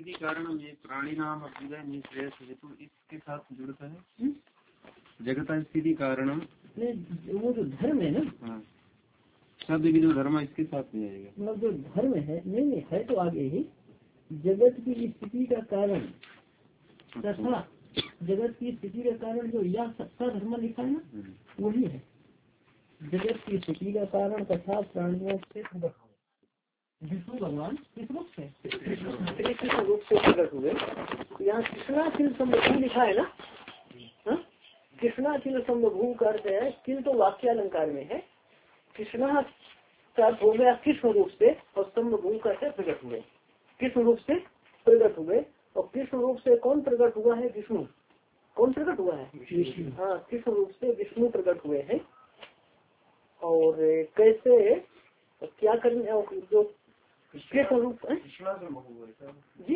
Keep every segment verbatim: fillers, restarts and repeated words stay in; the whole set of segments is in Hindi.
स्थिति कारण ये प्राणी नाम अभ्युदय निश्रेयस हेतु इसके साथ जुड़ता है। जगत स्थिति कारणम वो जो धर्म है ना, हाँ शब्द भी जो धर्म इसके साथ में आएगा, मतलब जो धर्म है नहीं नहीं है तो आगे ही जगत की स्थिति का कारण तथा जगत की स्थिति का कारण जो यह सत्ता धर्म लिखा है ना वही है। जगत की स्थिति का कारण तथा प्राणियों से विष्णु भगवान किस रूप से कृष्ण रूप से प्रकट हुए। यहाँ कृष्णाखिल संभू लिखा है ना, कृष्णाखिल संभू का अर्थ है किल तो वाक्यालंकार में है। कृष्णा का हो गया कृष्ण रूप से और संभू का से प्रकट हुए, कृष्ण रूप से प्रकट हुए। और कृष्ण रूप से कौन प्रकट हुआ है? विष्णु। कौन प्रकट हुआ है? हाँ, कृष्ण रूप से विष्णु प्रकट हुए हैं। और कैसे क्या करने जो कृष्ण रूप जी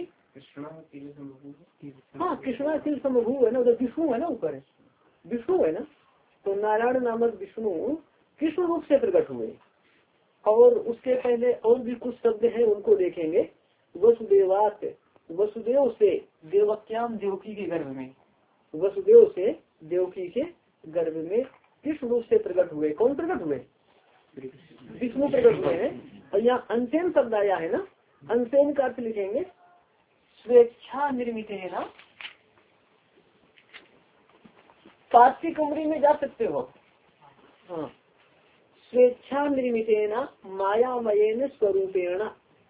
हाँ कृष्णा किल समभू है ना, उधर विष्णु है ना, ऊपर विष्णु है ना। तो नारायण नामक विष्णु कृष्ण रूप से प्रकट हुए। और उसके पहले और भी कुछ शब्द हैं उनको देखेंगे। वसुदेवात वसुदेव से देवक्याम देवकी के गर्भ में, वसुदेव से देवकी के गर्भ में कृष्ण रूप से प्रकट हुए। कौन प्रकट हुए? विष्णु प्रकट हुए हैं। और यहाँ अंशेन शब्द आया है ना, अंशेन का अर्थ लिखेंगे स्वेच्छा निर्मित है ना। पास की कमरे में जा सकते हो। हाँ, स्वेच्छा निर्मित है ना मायामयेन स्वरूपेण।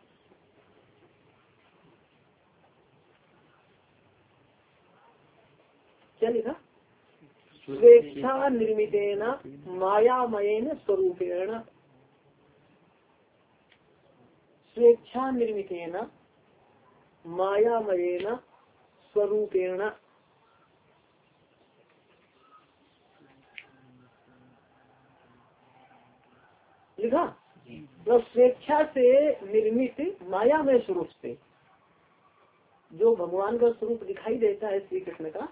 क्या लिखा? स्वेच्छा निर्मितेन मायामयेन स्वरूपेण, स्वेच्छा निर्मितेन मायामयेन स्वरूपेण। लिखा तो स्वेच्छा से निर्मित मायामय स्वरूप से जो भगवान का स्वरूप दिखाई देता है श्री कृष्ण का,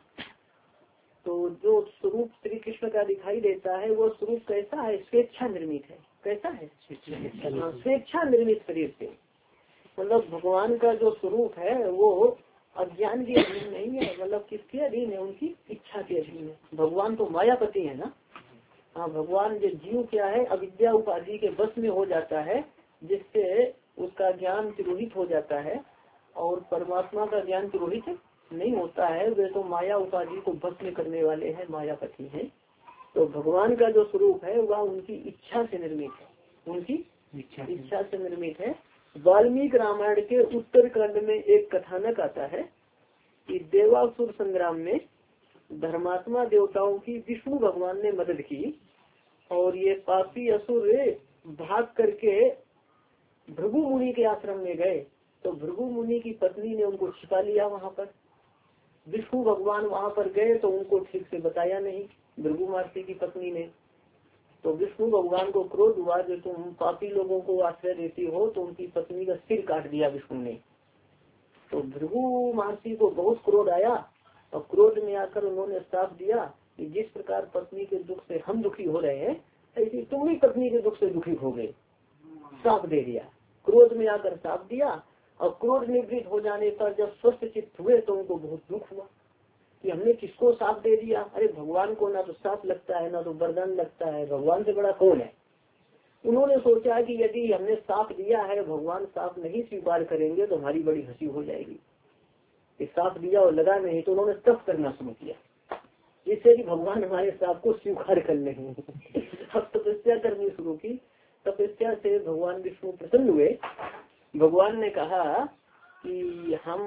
तो जो स्वरूप श्री कृष्ण का दिखाई देता है वो स्वरूप कैसा है? स्वेच्छा निर्मित है। कैसा है? स्वेच्छा निर्मित शरीर से। मतलब भगवान का जो स्वरूप है वो अज्ञान के अधीन नहीं है, मतलब किसके अधीन है? उनकी इच्छा के अधीन है। भगवान तो मायापति है ना। हाँ, भगवान जो जीव क्या है अविद्या उपाधि के बस में हो जाता है, जिससे उसका ज्ञान तिरोहित हो जाता है। और परमात्मा का ज्ञान तिरोहित नहीं होता है, वे तो माया उपाधि को बस में करने वाले हैं, मायापति हैं। तो भगवान का जो स्वरूप है वह उनकी इच्छा से निर्मित है, उनकी इच्छा, इच्छा से निर्मित है। वाल्मीकि रामायण के उत्तर कांड में एक कथानक आता है कि देवासुर संग्राम में धर्मात्मा देवताओं की विष्णु भगवान ने मदद की और ये पापी असुर भाग करके भृगु मुनि के आश्रम में गए। तो भृगु मुनि की पत्नी ने उनको छिपा लिया वहाँ पर। विष्णु भगवान वहाँ पर गए तो उनको ठीक से बताया नहीं भृगु महर्षि की पत्नी ने। तो विष्णु भगवान को क्रोध हुआ, जो तुम पापी लोगों को आश्रय देती हो, तो उनकी पत्नी का सिर काट दिया विष्णु ने। तो भृगु महर्षि को बहुत क्रोध आया और क्रोध में आकर उन्होंने श्राप दिया कि जिस प्रकार पत्नी के दुख से हम दुखी हो रहे हैं ऐसी तुम भी पत्नी के दुख से दुखी हो गए। श्राप दे दिया, क्रोध में आकर श्राप दिया। और क्रोध निवृत्त हो जाने पर जब स्वस्थ चित्त हुए तो उनको बहुत दुख हुआ कि हमने किसको श्राप दे दिया। अरे भगवान को ना तो श्राप लगता है ना तो वरदान लगता है, भगवान से बड़ा कौन है। उन्होंने सोचा कि यदि हमने श्राप दिया है, भगवान श्राप नहीं स्वीकार करेंगे तो हमारी बड़ी हंसी हो जाएगी। श्राप दिया और लगा नहीं तो उन्होंने तप करना शुरू किया, जिससे कि भगवान हमारे श्राप को स्वीकार कर लेंगे। अब तपस्या करनी शुरू की। तपस्या से भगवान विष्णु प्रसन्न हुए। भगवान ने कहा कि हम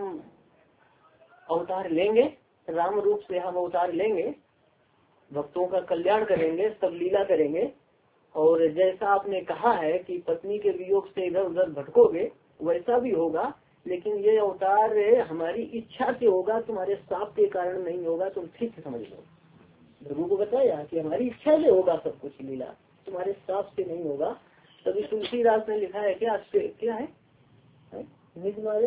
अवतार लेंगे, राम रूप से हम अवतार लेंगे, भक्तों का कल्याण करेंगे, सब लीला करेंगे। और जैसा आपने कहा है कि पत्नी के वियोग से इधर उधर भटकोगे वैसा भी होगा, लेकिन ये अवतार हमारी इच्छा से होगा, तुम्हारे श्राप के कारण नहीं होगा, तुम ठीक से समझ लो। भृगु को बताया कि हमारी इच्छा से होगा सब कुछ लीला, तुम्हारे श्राप से नहीं होगा। तभी तुलसीदास ने लिखा है क्या क्या है निज माया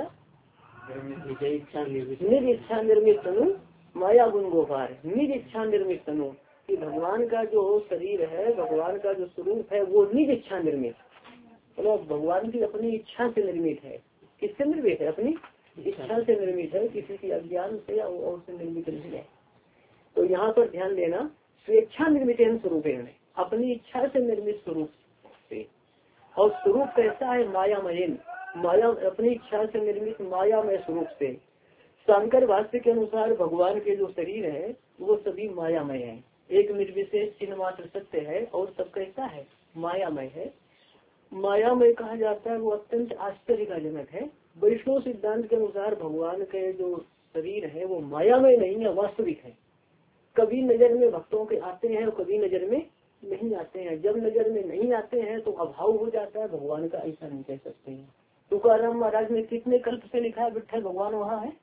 निज इच्छा निर्मित तनु माया गुण गोपार। निज इच्छा निर्मित तनु कि भगवान का जो शरीर है, भगवान का जो स्वरूप है वो निज इच्छा निर्मित, मतलब भगवान की अपनी इच्छा से निर्मित है। किससे निर्मित है? अपनी इच्छा से निर्मित है, किसी की अज्ञान से या और से निर्मित नहीं है। तो यहाँ पर ध्यान देना, स्वेच्छा निर्मित स्वरूप है, अपनी इच्छा से निर्मित स्वरूप से। और स्वरूप कैसा है? मायामय, माया अपनी इच्छा से निर्मित मायामय स्वरूप से। शंकर भाष्य के अनुसार भगवान के जो शरीर है वो सभी मायामय है, एक निर्विशेष चिन्ह मात्र सत्य है और सब कैसा है? मायामय है। मायामय कहा जाता है वो अत्यंत आश्चर्य का जनक है। वैष्णव सिद्धांत के अनुसार भगवान के जो शरीर है वो मायामय नहीं है, वास्तविक है। कभी नजर में भक्तों के आते हैं और कभी नजर में नहीं आते हैं। जब नजर में नहीं आते हैं तो अभाव हो जाता है भगवान का, ऐसा नहीं कह सकते हैं। तुकाराम महाराज ने कितने कल्प से लिखा है विठ्ठल भगवान वहाँ है?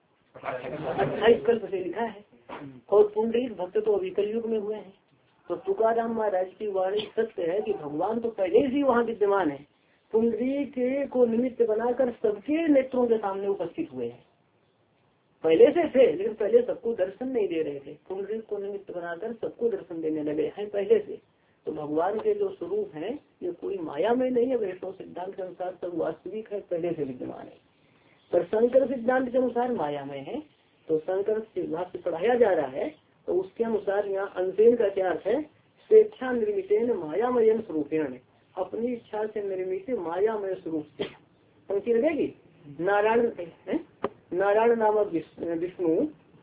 अट्ठाईस कल्प से लिखा है। और पुंडरीक भक्त तो अभी कलयुग में हुए हैं। तो तुकाराम महाराज की वाणी सत्य है कि भगवान तो पहले से वहाँ विद्यमान है। पुंडरीक को निमित्त बनाकर सबके नेत्रों के सामने उपस्थित हुए हैं। पहले से थे लेकिन पहले सबको दर्शन नहीं दे रहे थे, पुंडरीक को निमित्त बनाकर सबको दर्शन देने लगे हैं पहले से। तो भगवान के जो स्वरूप है ये कोई माया में नहीं है। वैष्णव सिद्धांत के अनुसार सब वास्तविक है, पहले से विद्यमान है। पर शंकर सिद्धांत के अनुसार माया में है। तो शंकर भाष्य पढ़ाया जा रहा है तो उसके अनुसार यहाँ अंशेन का क्या अर्थ है? स्वेच्छा निर्मित मायामय स्वरूपेण, अपनी इच्छा से निर्मित मायामय स्वरूप से। पंक्ति लगेगी। नारायण नारायण नामक विष्णु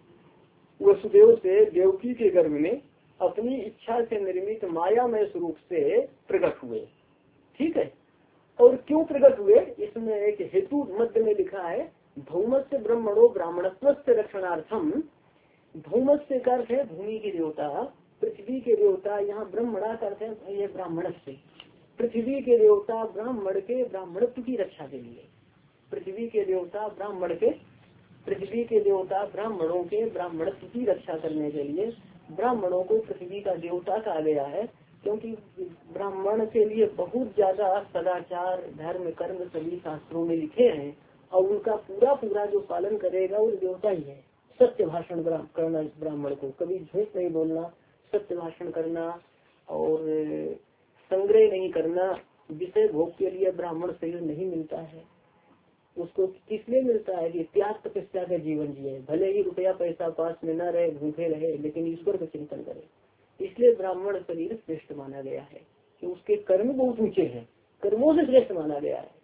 वसुदेव से देवकी के गर्भ में अपनी इच्छा से निर्मित मायामय स्वरूप से प्रकट हुए। ठीक है। और क्यों प्रकट हुए? इसमें एक हेतु मध्य में लिखा है, भौमस्य ब्रह्मणो ब्राह्मणत्व रक्षणार्थम। भौमस्य का अर्थ है भूमि के देवता, पृथ्वी के देवता। यहाँ ब्रह्मणा का अर्थ है ये ब्राह्मण से, पृथ्वी के देवता ब्राह्मण के ब्राह्मणत्व की रक्षा के लिए। पृथ्वी के देवता ब्राह्मण के पृथ्वी के देवता ब्राह्मणों के ब्राह्मणत्व की रक्षा करने के लिए ब्राह्मणों को पृथ्वी का देवता कहा गया है। क्योंकि ब्राह्मण के लिए बहुत ज्यादा सदाचार धर्म कर्म सभी शास्त्रों में लिखे हैं और उनका पूरा पूरा जो पालन करेगा वो देवता ही है। सत्य भाषण करना, ब्राह्मण को कभी झूठ नहीं बोलना, सत्य भाषण करना और संग्रह नहीं करना। विषय भोग के लिए ब्राह्मण शरीर नहीं मिलता है। उसको किसलिए मिलता है कि त्याग तपस्या का जीवन जिए, भले ही रुपया पैसा पास में न रहे, भूखे रहे, लेकिन ईश्वर का चिंतन करे। इसलिए ब्राह्मण शरीर श्रेष्ठ माना गया है कि उसके कर्म बहुत ऊंचे हैं, कर्मों से श्रेष्ठ माना गया है।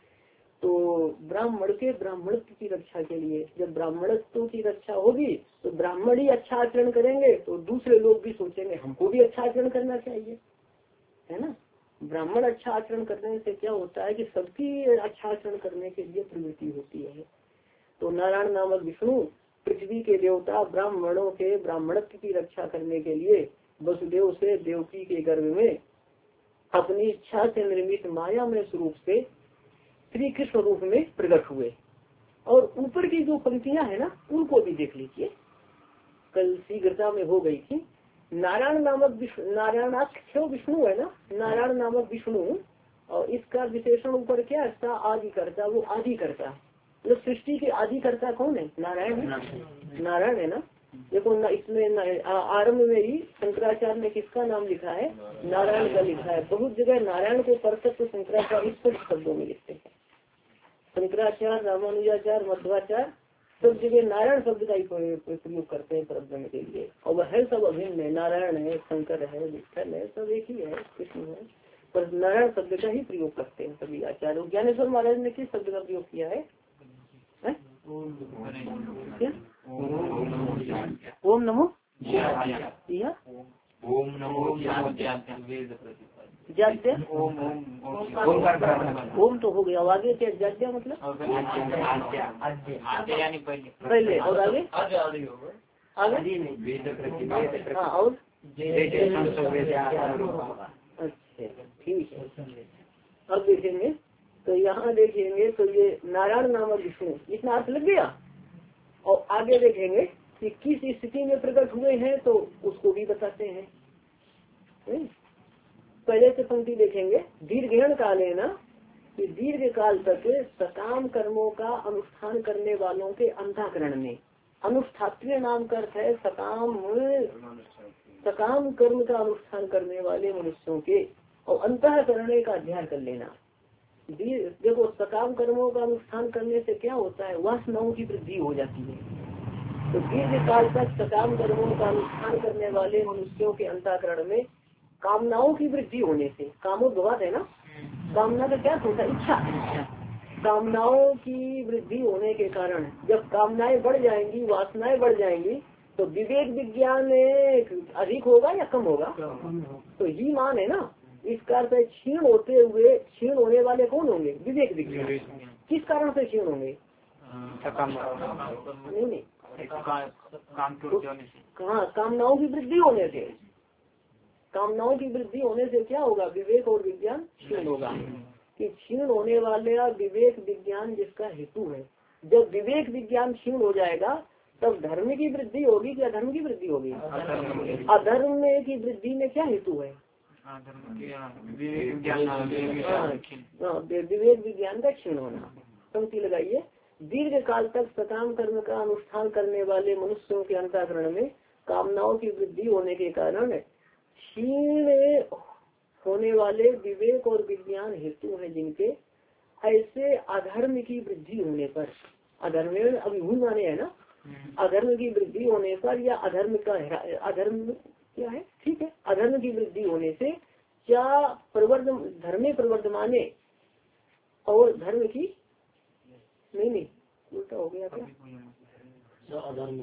तो ब्राह्मण के ब्राह्मणत्व की रक्षा के लिए, जब ब्राह्मणत्व की रक्षा होगी तो ब्राह्मण ही अच्छा आचरण करेंगे तो दूसरे लोग भी सोचेंगे हमको भी अच्छा आचरण करना चाहिए, है ना। ब्राह्मण अच्छा आचरण करने से क्या होता है कि सबकी अच्छा आचरण करने के लिए प्रवृत्ति होती है। तो नारायण नामक विष्णु पृथ्वी के देवता ब्राह्मणों के ब्राह्मणत्व की रक्षा करने के लिए वसुदेव से देवकी के गर्भ में अपनी इच्छा से निर्मित मायामय स्वरूप से श्री कृष्ण रूप में प्रकट हुए। और ऊपर की जो पंक्तियां है ना उनको भी देख लीजिए, कल शीघ्रता में हो गई थी। नारायण नामक नारायणाख्य विष्णु है ना, नारायण नामक विष्णु, और इसका विशेषण ऊपर क्या है? आदि करता, वो आदि करता है। मतलब सृष्टि के आदि करता कौन है? नारायण है, नारायण है ना। देखो न, इसमें आरंभ में ही शंकराचार्य ने किसका नाम लिखा है? नारायण का लिखा है। बहुत जगह नारायण को परतत्व शंकराचार्य स्पष्ट शब्दों में लिखते हैं। शंकराचार्य, रामानुजाचार्य, मध्वाचार्य सब जगह नारायण शब्द का ही प्रयोग करते हैं परब्रह्म के लिए। और वह है सब अभिन्न है, नारायण है, शंकर है, विठल है, सब एक ही है, कृष्ण है, पर नारायण शब्द का ही प्रयोग करते हैं सभी आचार्य। ज्ञानेश्वर महाराज ने किस शब्द का प्रयोग किया है? क्या? ओम नमो या ओम नमो जाद्य। ओम तो हो गया, आगे क्या जाद्य मतलब पहले, और आगे आगे हाँ, और अच्छा ठीक है। अब देखेंगे तो यहाँ देखेंगे तो ये नारायण नामक विष्णु इतना अर्थ लग गया। और आगे देखेंगे कि किस स्थिति में प्रकट हुए हैं तो उसको भी बताते हैं। पहले से पंक्ति देखेंगे, दीर्घण काले ना कि दीर्घ काल तक सकाम कर्मों का अनुष्ठान करने वालों के अंतःकरण में, अनुष्ठात्व नाम का अर्थ है सकाम सकाम कर्म का अनुष्ठान करने वाले मनुष्यों के, और अंतःकरण का अध्ययन कर लेना। देखो सकाम कर्मों का अनुष्ठान करने से क्या होता है, वासनाओं की वृद्धि हो जाती है। तो दीर्घ काल तक सकाम कर्मों का अनुष्ठान करने वाले मनुष्यों के अंतःकरण में कामनाओं की वृद्धि होने से, कामोद्भवात है ना, कामना का क्या होता है, इच्छा, कामनाओं की वृद्धि होने के कारण जब कामनाएं बढ़ जाएंगी, वासनाएं बढ़ जाएंगी, तो विवेक विज्ञान अधिक होगा या कम होगा? तो ही मान है ना। इस कारण से क्षीण होते हुए, क्षीण होने वाले कौन होंगे? विवेक विज्ञान। किस कारण से क्षीण होंगे? नहीं नहीं कहाँ, कामनाओं की वृद्धि होने से। कामनाओं की वृद्धि होने से क्या होगा? विवेक और विज्ञान क्षीण होगा। कि क्षीण होने वाले विवेक विज्ञान जिसका हेतु है, जब विवेक विज्ञान क्षीण हो जाएगा तब धर्म की वृद्धि होगी क्या धर्म की वृद्धि होगी? अधर्म की वृद्धि में क्या हेतु है? विवेक विज्ञान का क्षीण होना। पंक्ति लगाइए, दीर्घ काल तक सकाम कर्म का अनुष्ठान करने वाले मनुष्यों के अंतःकरण में कामनाओं की वृद्धि होने के कारण क्षीण होने वाले विवेक और विज्ञान हेतु हैं जिनके, ऐसे अधर्म की वृद्धि होने पर, अधर्म में अभिभूत माने है ना, अधर्म की वृद्धि होने पर या अधर्म का अधर्म क्या है, ठीक है, अधर्म की वृद्धि होने से क्या प्रवर्ध धर्मे प्रवर्धमाने और धर्म की नहीं नहीं उल्टा हो गया क्या? अधर्म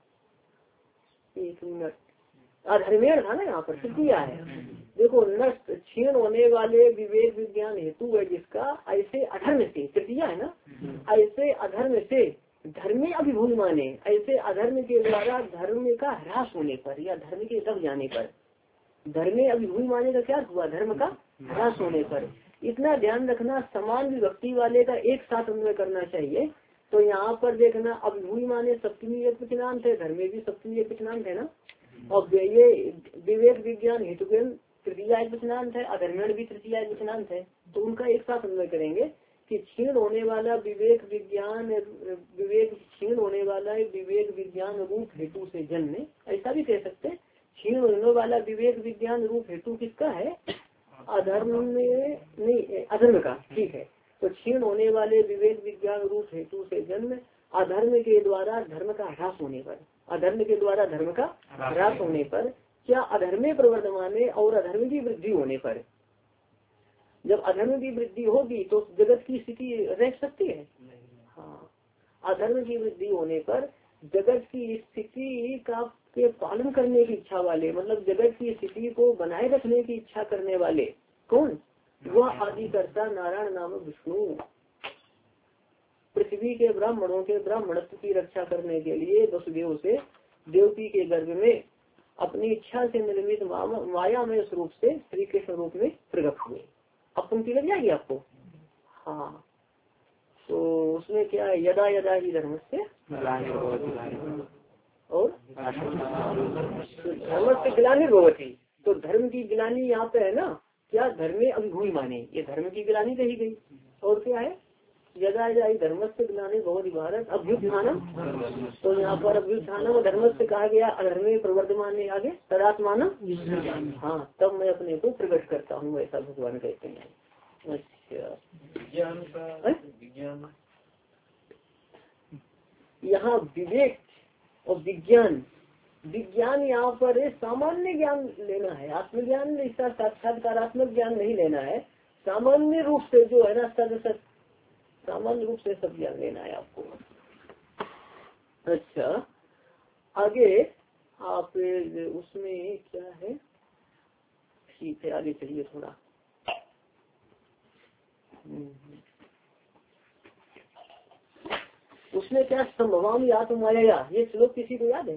एक मिनट, अधर्मेण था ना यहाँ पर, तृतीया है। देखो नष्ट क्षीण होने वाले विवेक विज्ञान हेतु है जिसका, ऐसे अधर्म से, तृतीया है ना, ऐसे अधर्म से धर्मे अभिभूत माने, ऐसे अधर्म के द्वारा धर्म का ह्रास होने पर या धर्म के दब जाने पर, धर्मे अभिभूत माने का क्या हुआ? धर्म का ह्रास होने पर। इतना ध्यान रखना, समान विभक्ति वाले का एक साथ अन्वय करना चाहिए। तो यहाँ पर देखना, अभिभूत माने सप्तमी एक वचनांत है, धर्मे भी सप्तमी एक वचनांत है ना, और ये विवेक विज्ञान हेतु तृतीया एक वचनांत है, अधर्मेण भी तृतीया एक वचनांत है। तो उनका एक साथ अन्वय करेंगे कि क्षीण होने वाला विवेक विज्ञान, विवेक क्षीण होने वाला विवेक विज्ञान रूप हेतु से जन्म, ऐसा भी कह सकते हैं। क्षीण होने वाला विवेक विज्ञान रूप हेतु किसका है? अधर्म में नहीं, अधर्म का, ठीक है। तो क्षीण होने वाले विवेक विज्ञान रूप हेतु से जन्म, अधर्म के द्वारा धर्म का ह्रास होने पर, अधर्म के द्वारा धर्म का ह्रास होने पर, क्या अधर्मे प्रवर्धमाने और अधर्म की वृद्धि होने पर। जब अधर्म की वृद्धि होगी तो जगत की स्थिति रह सकती है? हाँ, अधर्म की वृद्धि होने पर जगत की स्थिति का के पालन करने की इच्छा वाले, मतलब जगत की स्थिति को बनाए रखने की इच्छा करने वाले कौन? वह आदि करता नारायण नाम विष्णु, पृथ्वी के ब्राह्मणों के ब्राह्मणत्व की रक्षा करने के लिए वसुदेव से देवकी के गर्भ में अपनी इच्छा से निर्मित माया में स्वरूप से श्री कृष्ण रूप में प्रकट हुए। अब पंक्ति लग जाएगी आपको। हाँ, तो उसमें क्या है? यदा यदा ही धर्म से और धर्म से गिलानी भगवती। तो धर्म की गिलानी यहाँ पे है ना, क्या धर्मे अभिभूत माने, ये धर्म की गिलानी कही गई। और क्या है? यदा यदा ही धर्म से गिलानी भगवती भारत अभ्युत्थानम। तो यहाँ पर अभ्युत्थानम धर्म से कहा गया, अधर्मे प्रवर्धमान ने आगे तदात्मान। हाँ, तब मैं अपने को प्रकट करता हूँ, ऐसा भगवान कहते हैं। अच्छा, यहाँ विवेक और विज्ञान, विज्ञान यहाँ पर सामान्य ज्ञान लेना है, आत्मज्ञान इसका साक्षात्कारात्मक ज्ञान नहीं लेना है। सामान्य रूप से जो है ना, सद सत सामान्य रूप से सब ज्ञान लेना है आपको। अच्छा, आगे आप उसमें क्या है, ठीक है, आगे चलिए थोड़ा। उसमें क्या संभवामी आत्ममाया, ये श्लोक किसी को याद है?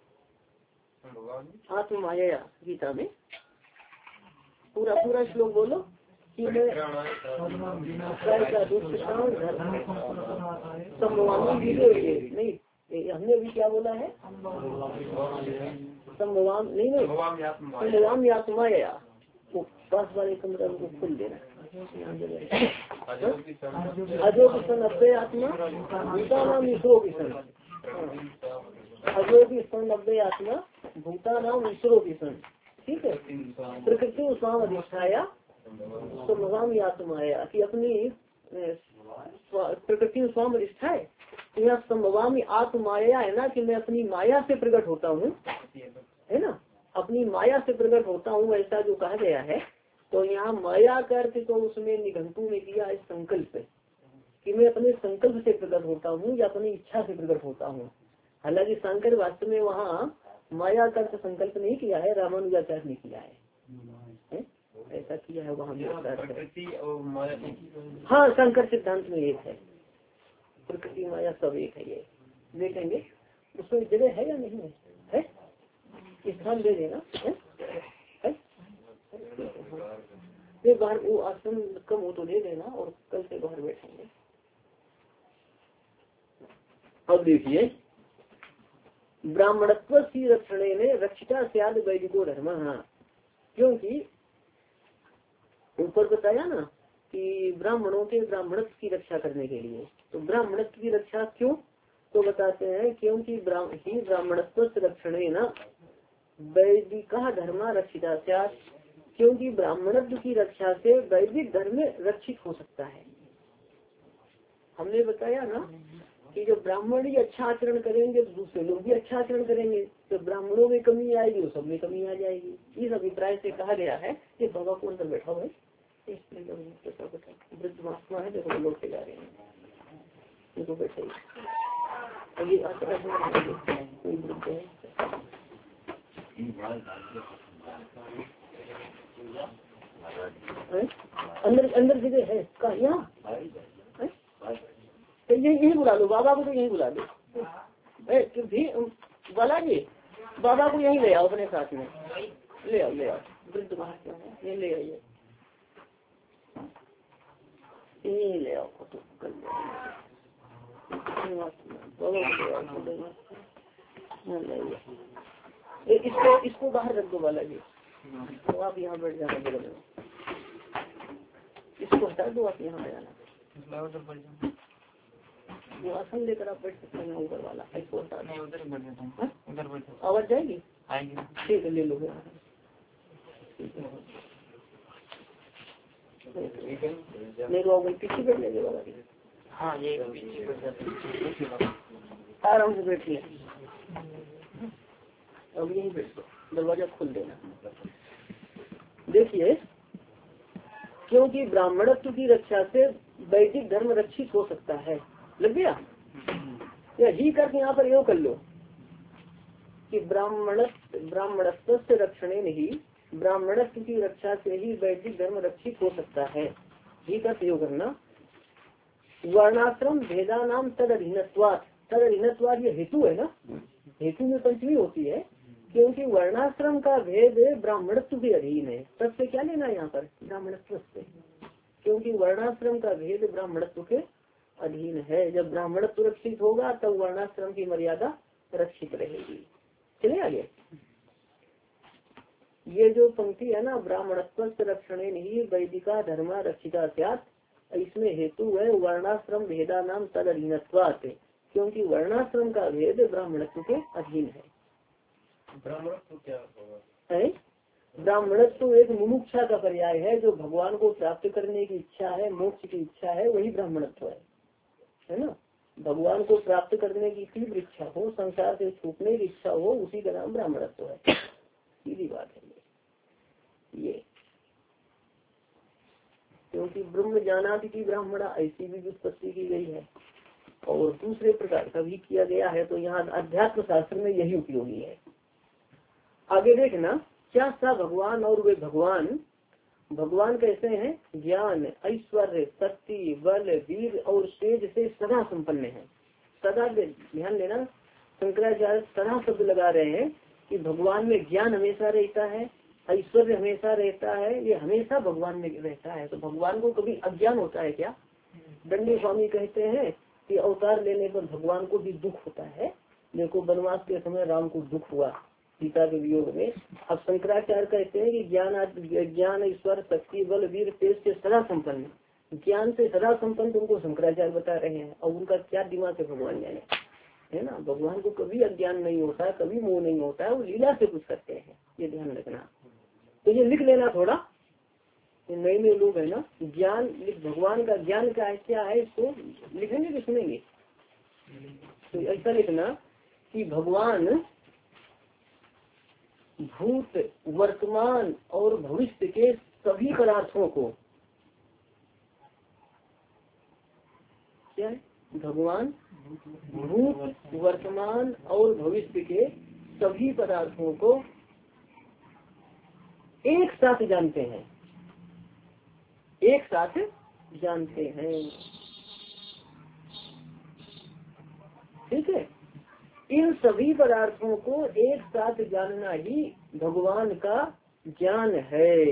आत्ममाया गीता में पूरा पूरा श्लोक बोलो कि मैं संभवामी नहीं, हमने भी क्या बोला है? संभवाम नहीं नहीं संभवामी आत्ममाया। पास वाले कमरा को खुल देना। अजो किशन अव्यय आत्मा भूता नाम ईश्वरो किशन, अजो किशन अव्यय आत्मा भूता नाम ईश्वरो किशन, ठीक है। प्रकृति स्वाम अधिष्ठाया संभवामी आत्माया की अपनी प्रकृति में स्वाम अधिष्ठा है। तो यहाँ संभवामी आत्माया है ना कि मैं अपनी माया से प्रकट होता हूँ, है ना, अपनी माया से प्रकट होता हूँ ऐसा जो कहा गया है। तो यहाँ माया का अर्थ तो उसमें निघंटू में किया है संकल्प कि मैं अपने संकल्प से प्रकट होता हूँ या अपनी इच्छा से प्रकट होता हूँ। हालांकि शंकर वास्तव में वहाँ माया का अर्थ संकल्प नहीं किया है, रामानुजाचार्य ने किया है, है? ऐसा किया है वहाँ भी। हाँ, शंकर सिद्धांत में एक है, प्रकृति माया सब एक है। ये देखेंगे उसमें जगह है या नहीं है, है? स्थान दे देना है, है? ये बाहर वो आश्रम कम हो तो दे देना और कल से बाहर बैठेंगे। अब देखिए ब्राह्मणत्व की रक्षणे में रक्षिता स्याद वैदिको धर्म, क्योंकि ऊपर बताया ना कि ब्राह्मणों के ब्राह्मणत्व की रक्षा करने के लिए। तो ब्राह्मणत्व की रक्षा क्यों, तो बताते हैं क्योंकि ही ब्राह्मणत्व रक्षणे न वैदिका धर्म रक्षिता स्याद, क्योंकि ब्राह्मणत्व की रक्षा से वैदिक धर्म रक्षित हो सकता है। हमने बताया ना कि जो ब्राह्मण ही अच्छा आचरण करेंगे तो दूसरे लोग भी अच्छा आचरण करेंगे, तो ब्राह्मणों में कमी आएगी वो सब में कमी आ जाएगी। इस अभिप्राय से कहा गया है कि बाबा को अंदर बैठा हुआ है, वृद्ध महात्मा है, देखो लोग जा रहे हैं, देखो बैठे अंदर अंदर जगह है का यहाँ तो यही बुला लो बाबा को, तो यही बुला दो भी बाला जी, बाबा को यही ले आओ अपने साथ में, ले आओ ले आओ, वृद्ध महात्मा है ये ले आइए, यही ले आओ तो कल इसको इसको बाहर रख दो बाला जी, तो आप यहाँ बैठ जाना बगल में, इसको हटा दो, आप यहाँ जाना, वो आसन लेकर आप बैठ सकते हैं ऊपर वाला, इसको हटा दो, उधर बैठ जाता हूँ, उधर बैठ आवाज जाएगी, आएगी, ठीक है ले लो नहीं तो पीछे बैठ लेंगे वाला, हाँ ये आराम से बैठिए, अब यही बैठ दो, दरवाजा खोल देना। देखिए क्योंकि ब्राह्मणत्व की रक्षा से वैदिक धर्म रक्षित हो सकता है, लग गया या ही करके यहाँ पर यो कर लो कि ब्राह्मणत्व ब्राह्मणत्व से रक्षणे नहीं, ब्राह्मणत्व की रक्षा से ही वैदिक धर्म रक्षित हो सकता है, ही का प्रयोग करना। वर्णाश्रम भेदा नाम तद अधीनत्वात्, तद अधीनत्वात् ये हेतु है ना, हेतु में पंचमी होती है, क्योंकि वर्णाश्रम का भेद ब्राह्मणत्व के अधीन है। तब से क्या लेना है यहाँ पर, ब्राह्मणत्व से, क्योंकि वर्णाश्रम का भेद ब्राह्मणत्व के अधीन है। जब ब्राह्मणत्व रक्षित होगा तब वर्णाश्रम की मर्यादा रक्षित रहेगी। चले आगे, ये जो पंक्ति है ना ब्राह्मणत्व रक्षणे नहीं वैदिका धर्म रक्षिता स्यात्, इसमें हेतु है वर्णाश्रम भेदा नाम तद अधीनत्वात्, क्योंकि वर्णाश्रम का भेद ब्राह्मणत्व के अधीन है। ब्राह्मणत्व क्या होगा? ब्राह्मणत्व एक मुमुक्षा का पर्याय है, जो भगवान को प्राप्त करने की इच्छा है, मोक्ष की इच्छा है, वही ब्राह्मणत्व है, है ना। भगवान को प्राप्त करने की तीव्र इच्छा हो, संसार से छूटने की इच्छा हो, उसी का नाम ब्राह्मणत्व है। सीधी बात है ये, ये क्योंकि ब्रह्म जानाति की ब्राह्मणा ऐसी भी व्युत्पत्ति की गई है और दूसरे प्रकार का भी किया गया है, तो यहाँ अध्यात्म शास्त्र में यही उपयोगी है। आगे देखना, क्या सा भगवान और वे भगवान, भगवान कैसे हैं, ज्ञान ऐश्वर्य शक्ति बल वीर और तेज से सदा संपन्न है। सदा ध्यान देना, शंकराचार्य सदा शब्द लगा रहे हैं कि भगवान में ज्ञान हमेशा रहता है, ऐश्वर्य हमेशा रहता है, ये हमेशा भगवान में रहता है। तो भगवान को कभी अज्ञान होता है क्या? दंडी स्वामी कहते हैं कि अवतार लेने पर भगवान को भी दुख होता है। देखो वनवास के समय राम को दुख हुआ सीता के वियोग में। अब शंकराचार्य कहते हैं कि ज्ञान ज्ञान ईश्वर शक्ति बल वीर तेज से सदा संपन्न, ज्ञान से सदा संपन्न उनको शंकराचार्य बता रहे हैं। और उनका क्या दिमाग है भगवान जाने, है ना। भगवान को कभी अज्ञान नहीं होता है, कभी मोह नहीं होता है, वो लीला से कुछ करते हैं, ये ध्यान रखना। तो ये लिख लेना थोड़ा, नए नए लोग है ना, ज्ञान भगवान का ज्ञान का क्या है इसको लिखेंगे कि सुनेंगे? तो ऐसा लिखना कि भगवान भूत वर्तमान और भविष्य के सभी पदार्थों को, क्या है, भगवान भूत वर्तमान और भविष्य के सभी पदार्थों को एक साथ जानते हैं, एक साथ जानते हैं। ठीक है, इन सभी पदार्थों को एक साथ जानना ही भगवान का ज्ञान है।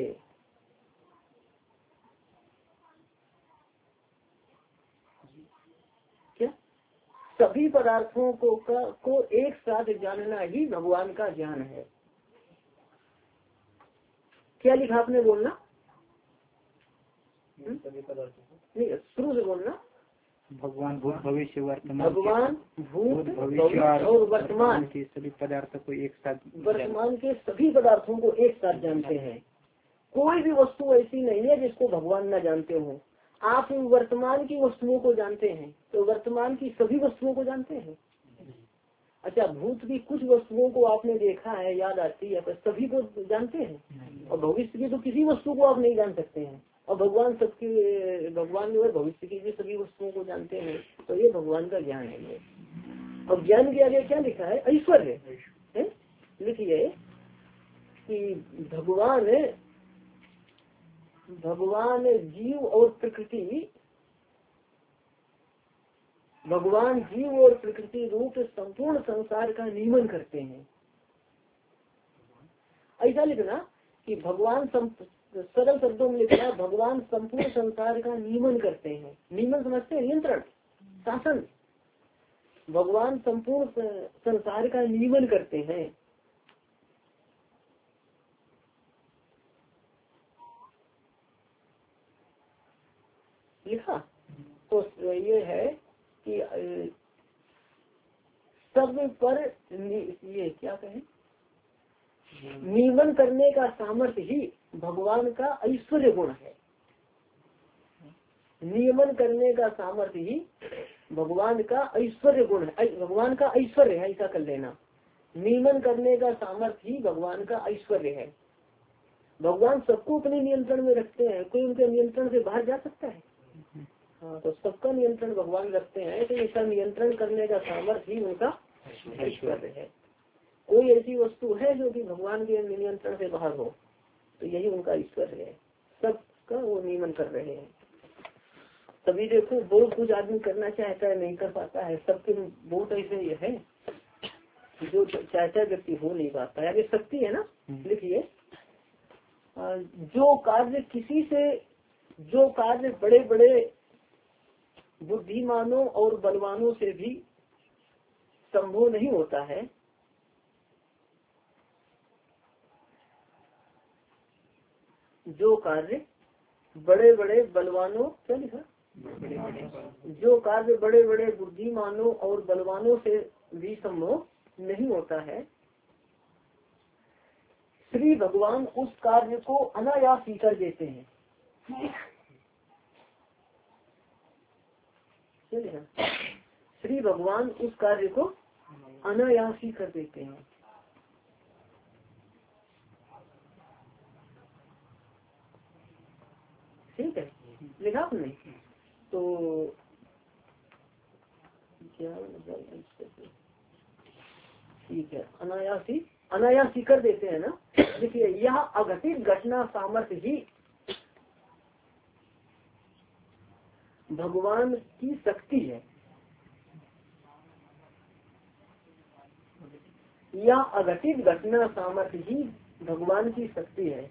क्या सभी पदार्थों को का, को एक साथ जानना ही भगवान का ज्ञान है। क्या लिखा आपने? बोलना सभी पदार्थों को नहीं, शुरू से बोलना। भगवान भूत भविष्य वर्तमान भगवान भूत भविष्य और वर्तमान के सभी पदार्थों को एक साथ वर्तमान के सभी पदार्थों को एक साथ जानते हैं। कोई भी वस्तु ऐसी नहीं है जिसको भगवान न जानते हो। आप वर्तमान की वस्तुओं को जानते हैं तो वर्तमान की सभी वस्तुओं को जानते हैं। अच्छा, भूत की कुछ वस्तुओं को आपने देखा है, याद आती है, पर सभी को जानते हैं। और भविष्य की तो किसी वस्तु को आप नहीं जान सकते हैं। और भगवान सबकी, भगवान जो है भविष्य की भी सभी वस्तुओं को जानते हैं। तो ये भगवान का ज्ञान है ये। और ज्ञान के आगे क्या लिखा है? ऐश्वर्य है। लिखिए कि भगवान भगवान जीव और प्रकृति भगवान जीव और प्रकृति रूप संपूर्ण संसार का नियमन करते हैं। ऐसा लिखना कि भगवान सरल शब्दों में लिखना, भगवान संपूर्ण संसार का नियमन करते हैं। नियमन समझते हैं? नियंत्रण, शासन। भगवान संपूर्ण संसार का नियमन करते हैं। लिखा तो ये है कि सब पर ये क्या कहें, नियमन करने का सामर्थ्य ही भगवान का ऐश्वर्य गुण है। नियमन करने का सामर्थ्य ही भगवान का ऐश्वर्य गुण है, भगवान का ऐश्वर्य है। ऐसा कर लेना, नियमन करने का सामर्थ्य ही भगवान का ऐश्वर्य है। भगवान सबको अपने नियंत्रण में रखते हैं, कोई उनके नियंत्रण से बाहर जा सकता है? हाँ, तो सबका नियंत्रण भगवान रखते हैं। तो इसका नियंत्रण करने का सामर्थ्य ही उनका ऐश्वर्य है। कोई ऐसी वस्तु है जो कि भगवान के नियंत्रण से बाहर हो, तो यही उनका ऐश्वर्य है। सबका वो नियमन कर रहे हैं। तभी देखो, बहुत कुछ आदमी करना चाहता है, नहीं कर पाता है। सबके बहुत ऐसे ये है जो चाहता व्यक्ति हो नहीं पाता है। अगर शक्ति है ना, लिखिए, जो कार्य किसी से जो कार्य बड़े बड़े बुद्धिमानों और बलवानों से भी संभव नहीं होता है, जो कार्य बड़े बड़े बलवानों, क्या लिखा, जो कार्य बड़े बड़े बुद्धिमानों और बलवानों से भी संभव नहीं होता है, श्री भगवान उस कार्य को अनायास ही कर देते हैं। श्री भगवान उस कार्य को अनायास ही कर देते हैं। ठीक है, लिखा आपने? तो ठीक है, अनायासी अनायासी कर देते हैं ना। देखिए, यह अघटित घटना सामर्थ्य ही भगवान की शक्ति है। यह अघटित घटना सामर्थ्य ही भगवान की शक्ति है।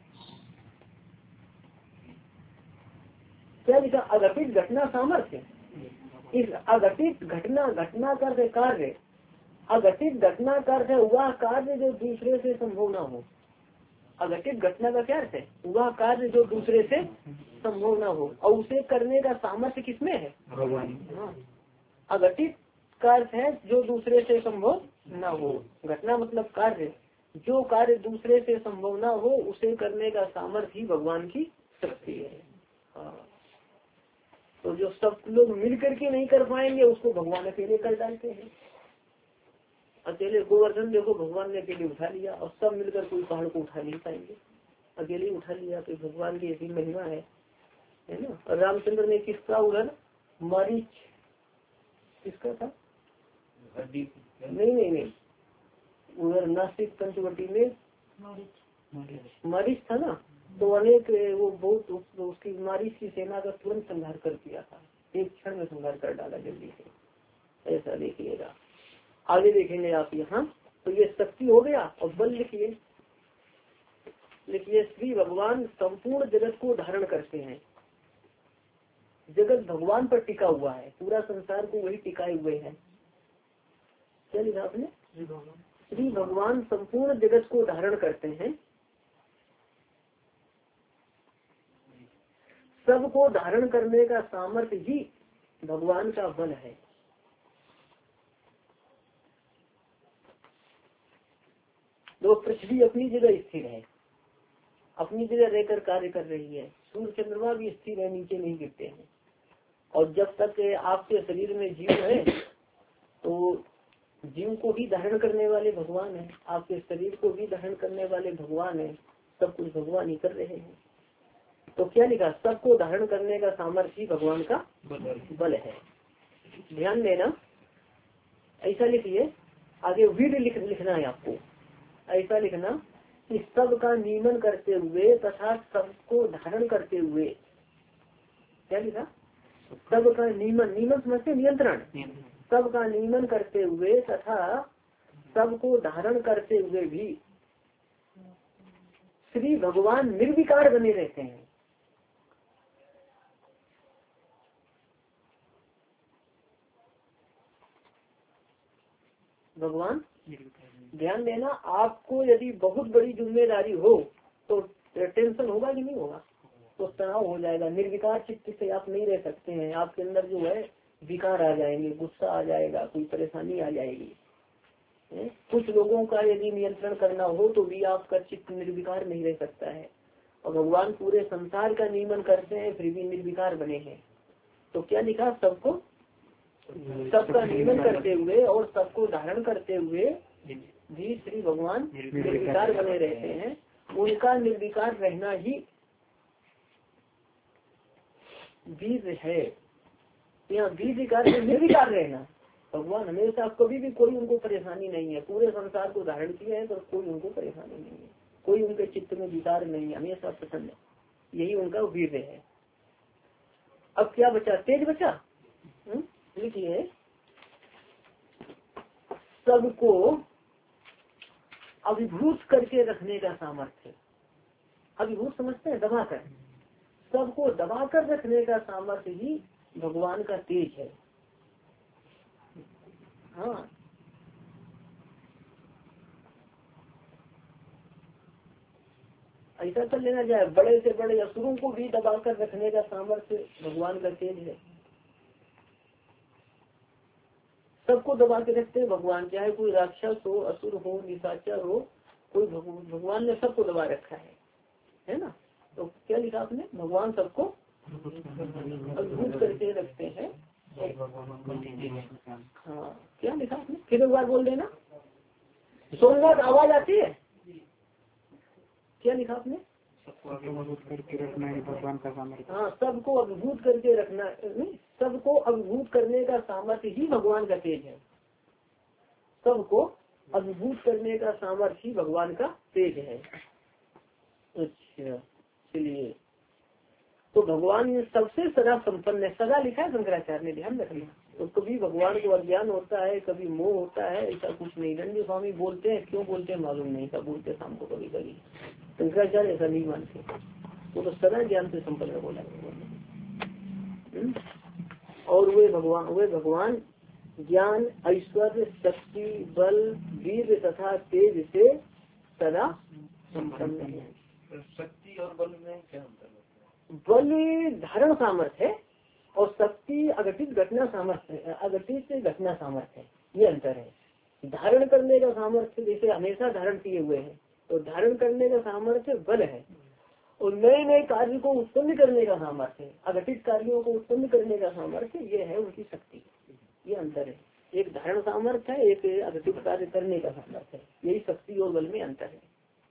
क्या लिखा? अघटित घटना सामर्थ्य। इस अघटित घटना, घटना कर कार्य, अघटित घटना कर है वह कार्य जो दूसरे से संभव न हो। अघटित घटना का क्या अर्थ है? वह कार्य जो दूसरे से संभव न हो, और उसे करने का सामर्थ्य किसमें है? भगवान। हाँ, अघटित का अर्थ है जो दूसरे से संभव न हो। घटना मतलब कार्य, जो कार्य दूसरे से संभव न हो उसे करने का सामर्थ्य ही भगवान की शक्ति है। हाँ, तो जो सब लोग मिल करके नहीं कर पाएंगे उसको भगवान अकेले कर डालते हैं। अकेले गोवर्धन देखो भगवान ने अकेले उठा लिया और सब मिलकर कोई पहाड़ को उठा नहीं पाएंगे, अकेले उठा लिया। तो भगवान की ऐसी महिमा है, है ना। और रामचंद्र ने किसका उधर मारीच, किसका था? नहीं नहीं नहीं उधर नासिक पंचवटी में मारीच था ना। तो अनेक वो बहुत उस, उसकी मारीच की सेना का तुरंत संहार कर दिया था, एक क्षण में संहार कर डाला जल्दी से। ऐसा देखिएगा, आगे देखेंगे आप यहाँ। तो ये शक्ति हो गया। और बल लिखिए, लिखिए श्री भगवान संपूर्ण जगत को धारण करते हैं। जगत भगवान पर टिका हुआ है, पूरा संसार को वही टिकाए हुए है। क्या लिखा आपने? श्री भगवान संपूर्ण जगत को धारण करते हैं, सबको धारण करने का सामर्थ्य ही भगवान का बल है। तो पृथ्वी अपनी जगह स्थिर है, अपनी जगह रहकर कार्य कर रही है। सूर्य चंद्रमा भी स्थिर है, नीचे नहीं गिरते हैं। और जब तक आपके शरीर में जीव है तो जीव को भी धारण करने वाले भगवान है, आपके शरीर को भी धारण करने वाले भगवान है। सब कुछ भगवान ही कर रहे हैं। तो क्या लिखा? सबको धारण करने का सामर्थ्य ही भगवान का बल है। ध्यान देना, ऐसा लिखिए। आगे वीर लिख, लिखना है आपको। ऐसा लिखना कि सब का नियमन करते हुए तथा सबको धारण करते हुए। क्या लिखा? सब का नियमन, नियमन समझते नियंत्रण, सब का नियमन करते हुए तथा सबको धारण करते हुए भी श्री भगवान निर्विकार बने रहते हैं। भगवान ध्यान देना, आपको यदि बहुत बड़ी जिम्मेदारी हो तो टेंशन होगा कि नहीं होगा? तो तनाव हो जाएगा। निर्विकार चित्त से आप नहीं रह सकते हैं। आपके अंदर जो है विकार आ जाएंगे, गुस्सा आ जाएगा, कोई परेशानी आ जाएगी। है? कुछ लोगों का यदि नियंत्रण करना हो तो भी आपका चित्त निर्विकार नहीं रह सकता है। और भगवान पूरे संसार का नियमन करते हैं फिर भी निर्विकार बने हैं। तो क्या लिखा? सबको सबका नियमन करते हुए और सबको धारण करते हुए भी श्री भगवान निर्विकार बने रहते हैं। उनका निर्विकार रहना ही बीज है। यहाँ बीज विकार में निर्विकार रहना, भगवान हमेशा कभी भी कोई उनको परेशानी नहीं है। पूरे संसार को धारण किया है तो कोई उनको परेशानी नहीं है, कोई उनके चित्त में विकार नहीं है, हमेशा प्रसन्न है। यही उनका वीर्य है। अब क्या बचा? तेज बचा। लिखिए, सबको अभिभूत करके रखने का सामर्थ्य। अभिभूत समझते हैं? दबाकर, सबको दबाकर रखने का सामर्थ्य ही भगवान का तेज है। हाँ, ऐसा कर लेना जाए, बड़े से बड़े असुरों को भी दबाकर रखने का सामर्थ्य भगवान का तेज है। सबको दबा के रखते हैं भगवान, चाहे कोई राक्षस हो, असुर हो, निशाचर हो, कोई भगवान ने सबको दबा रखा है, है ना। तो क्या लिखा आपने? भगवान सबको अद्भुत करके रखते हैं। हाँ, क्या लिखा आपने? फिर एक बार बोल देना। सोमनाथ आवाज आती है? क्या लिखा आपने? सबको अभिभूत करके रखना है भगवान का सामर्थ्य। हाँ, सबको अभिभूत करके रखना नहीं, सबको अभिभूत करने का सामर्थ्य ही भगवान का तेज है। सबको अभिभूत करने का सामर्थ्य ही भगवान का तेज है। अच्छा, चलिए, तो भगवान सबसे सदा संपन्न है। सदा लिखा है शंकराचार्य ने, ध्यान रखना। तो कभी भगवान को अज्ञान होता है, कभी मोह होता है, ऐसा कुछ नहीं। रंजन स्वामी बोलते हैं, क्यों बोलते हैं मालूम नहीं, सब बोलते शाम को कभी कभी। शंकराचार्य ऐसा नहीं मानते, वो तो सदा ज्ञान से संपन्न बोला भगवान। और वे भगवान वे भगवान ज्ञान, ऐश्वर्य, शक्ति, बल, वीर तथा तेज से सदा संपन्न है। शक्ति और बल में क्या अंतर है? बल धारण सामर्थ्य है और शक्ति अघटित घटना सामर्थ्य है, अघटित घटना सामर्थ्य है, ये अंतर है। धारण करने का सामर्थ्य जैसे हमेशा धारण किए हुए हैं, तो धारण करने का सामर्थ्य बल है, और नए नए कार्य को उत्पन्न करने का सामर्थ्य, अघटित कार्यों को उत्पन्न करने का सामर्थ्य, ये है उनकी शक्ति। ये अंतर है, एक धारण सामर्थ्य है, एक अघटित कार्य करने का सामर्थ्य है। यही शक्ति और बल में अंतर है।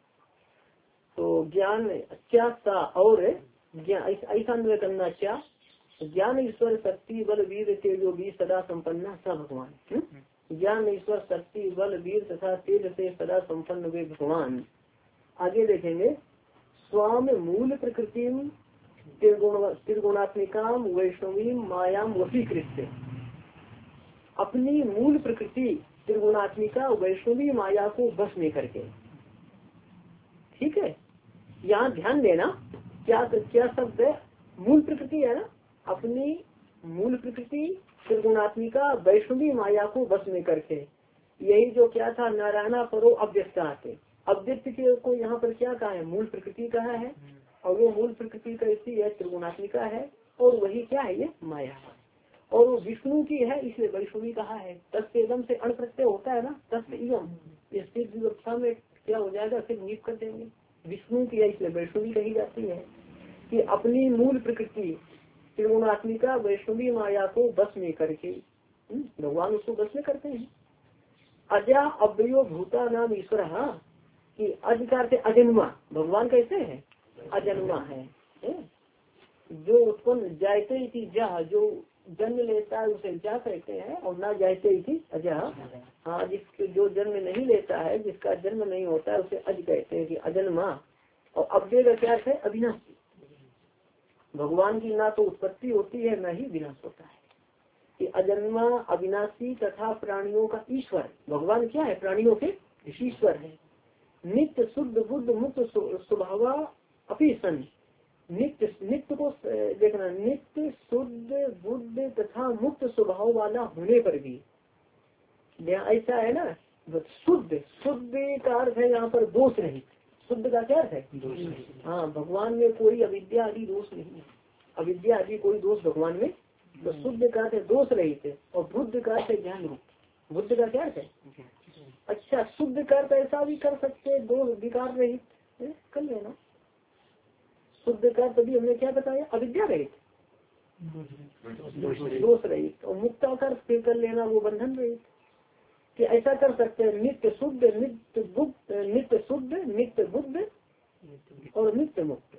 तो ज्ञान क्या सा और ज्ञान ऐसा अन्वय करना, क्या ज्ञान ईश्वर शक्ति बल वीर तेजो भी सदा संपन्ना स भगवान। ज्ञान ईश्वर शक्ति बल वीर तथा तेज से सदा संपन्न वे भगवान। आगे देखेंगे, स्वाम मूल प्रकृति त्रिगुणात्मिकाम वैष्णवी मायाम वशीकृत्य। अपनी मूल प्रकृति त्रिगुणात्मिका वैष्णवी माया को बस में करके। ठीक है, यहाँ ध्यान देना, क्या क्या शब्द है, मूल प्रकृति है ना, अपनी मूल प्रकृति त्रिगुणात्मिका वैष्णवी माया को बस में करके। यही जो क्या था, नारायणा परो अव्यक्त आते, अव्यक्त के को यहाँ पर क्या कहा है, मूल प्रकृति कहा है। और वो मूल प्रकृति कैसी है, त्रिगुणात्मिका है, और वही क्या है, ये माया है। और वो विष्णु की है, इसलिए वैष्णवी कहा है। तस् एकदम से अण प्रत्यय होता है ना, तस् इगम, इस व्यवस्था में क्या हो जाएगा, फिर नीप कर देंगे। विष्णु की है इसलिए वैष्णवी कही जाती है। कि अपनी मूल प्रकृति त्रिगुणात्मिका वैष्णवी माया को बस में करके भगवान उसको बस में करते हैं। अजा अव्ययो भूता नाम ईश्वर, कि अधिकार से अजन्मा भगवान कैसे है, अजन्मा है, है? जो उत्पन्न जायते थी जा, जो जन्म लेता है उसे जा कहते हैं, और ना जायते थी अजा। हाँ, जिसके जो जन्म नहीं लेता है, जिसका जन्म नहीं होता है, उसे अज कहते हैं कि अजन्मा। और अव्यय का क्या है, अविनाशी। भगवान की ना तो उत्पत्ति होती है, न ही विनाश होता है। कि अजन्मा अविनाशी तथा प्राणियों का ईश्वर। भगवान क्या है, प्राणियों के ईश्वर है। नित्य शुद्ध बुद्ध मुक्त स्वभाव अपी सन। नित्य नित्य को देखना, नित्य शुद्ध बुद्ध तथा मुक्त स्वभाव वाला होने पर भी ऐसा है ना, शुद्ध शुद्ध का अर्थ है यहाँ पर दोष नहीं। शुद्ध का क्या अर्थ है, हाँ, भगवान में कोई अविद्या आदि दोष नहीं है। अविद्या आदि कोई दोष भगवान में, तो शुद्ध का अर्थ है दोष रहित, और बुद्ध का अर्थ है ज्ञान रूप। बुद्ध का क्या अर्थ है, अच्छा, शुद्ध का अर्थ ऐसा भी कर सकते, दो विकार रहित कर लेना। शुद्ध का तभी हमने क्या बताया, अविद्या रहित, दोष रहित। और मुक्ता का फिर कर लेना वो बंधन रहित। कि ऐसा कर सकते हैं, नित्य शुद्ध नित्य बुद्ध, नित्य शुद्ध नित्य बुद्ध और नित्य मुक्त।